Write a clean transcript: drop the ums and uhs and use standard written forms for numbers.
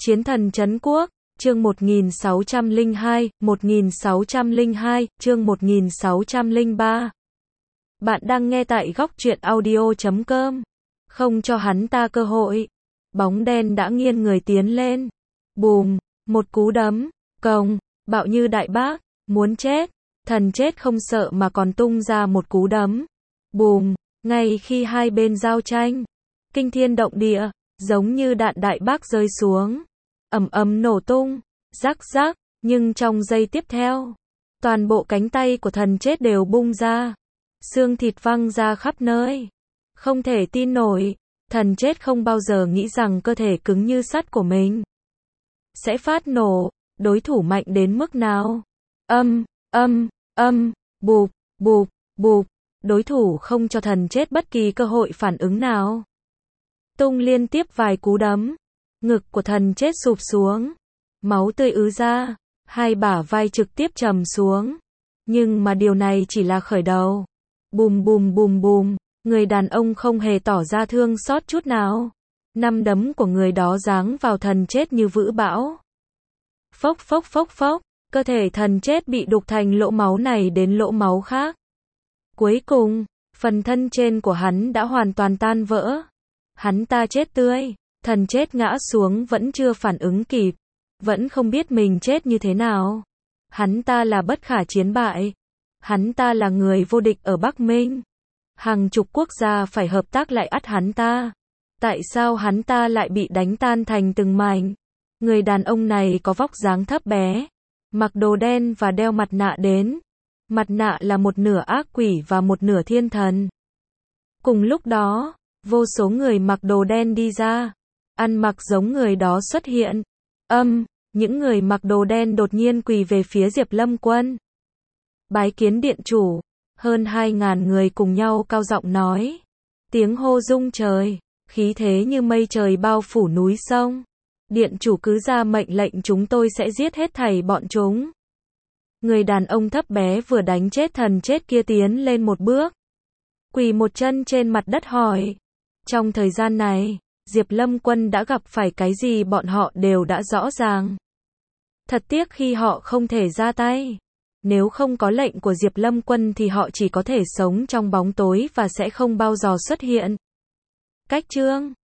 Chiến thần trấn quốc, chương 1602, chương 1603. Bạn đang nghe tại góc truyện audio.com. Không cho hắn ta cơ hội. Bóng đen đã nghiêng người tiến lên. Bùm, một cú đấm, cồng, bạo như đại bác, muốn chết. Thần chết không sợ mà còn tung ra một cú đấm. Bùm, ngay khi hai bên giao tranh. Kinh thiên động địa, giống như đạn đại bác rơi xuống. Ầm ầm nổ tung, rắc rắc, nhưng trong giây tiếp theo, toàn bộ cánh tay của thần chết đều bung ra. Xương thịt văng ra khắp nơi. Không thể tin nổi, thần chết không bao giờ nghĩ rằng cơ thể cứng như sắt của mình sẽ phát nổ, đối thủ mạnh đến mức nào. Bụp, bụp, bụp, đối thủ không cho thần chết bất kỳ cơ hội phản ứng nào. Tung liên tiếp vài cú đấm, ngực của thần chết sụp xuống, máu tươi ứ ra, hai bả vai trực tiếp trầm xuống. Nhưng mà điều này chỉ là khởi đầu. Bùm bùm bùm bùm, người đàn ông không hề tỏ ra thương xót chút nào. Năm đấm của người đó giáng vào thần chết như vữ bão. Phốc phốc phốc phốc, cơ thể thần chết bị đục thành lỗ máu này đến lỗ máu khác. Cuối cùng, phần thân trên của hắn đã hoàn toàn tan vỡ. Hắn ta chết tươi, thần chết ngã xuống vẫn chưa phản ứng kịp, vẫn không biết mình chết như thế nào. Hắn ta là bất khả chiến bại. Hắn ta là người vô địch ở Bắc Minh. Hàng chục quốc gia phải hợp tác lại ắt hắn ta. Tại sao hắn ta lại bị đánh tan thành từng mảnh? Người đàn ông này có vóc dáng thấp bé, mặc đồ đen và đeo mặt nạ đến. Mặt nạ là một nửa ác quỷ và một nửa thiên thần. Cùng lúc đó, vô số người mặc đồ đen đi ra, ăn mặc giống người đó xuất hiện. Những người mặc đồ đen đột nhiên quỳ về phía Diệp Lâm Quân. Bái kiến điện chủ. Hơn 2.000 người cùng nhau cao giọng nói. Tiếng hô rung trời, khí thế như mây trời bao phủ núi sông. Điện chủ cứ ra mệnh lệnh chúng tôi sẽ giết hết thảy bọn chúng. Người đàn ông thấp bé vừa đánh chết thần chết kia tiến lên một bước, quỳ một chân trên mặt đất hỏi. Trong thời gian này, Diệp Lâm Quân đã gặp phải cái gì bọn họ đều đã rõ ràng. Thật tiếc khi họ không thể ra tay. Nếu không có lệnh của Diệp Lâm Quân thì họ chỉ có thể sống trong bóng tối và sẽ không bao giờ xuất hiện. Cách chương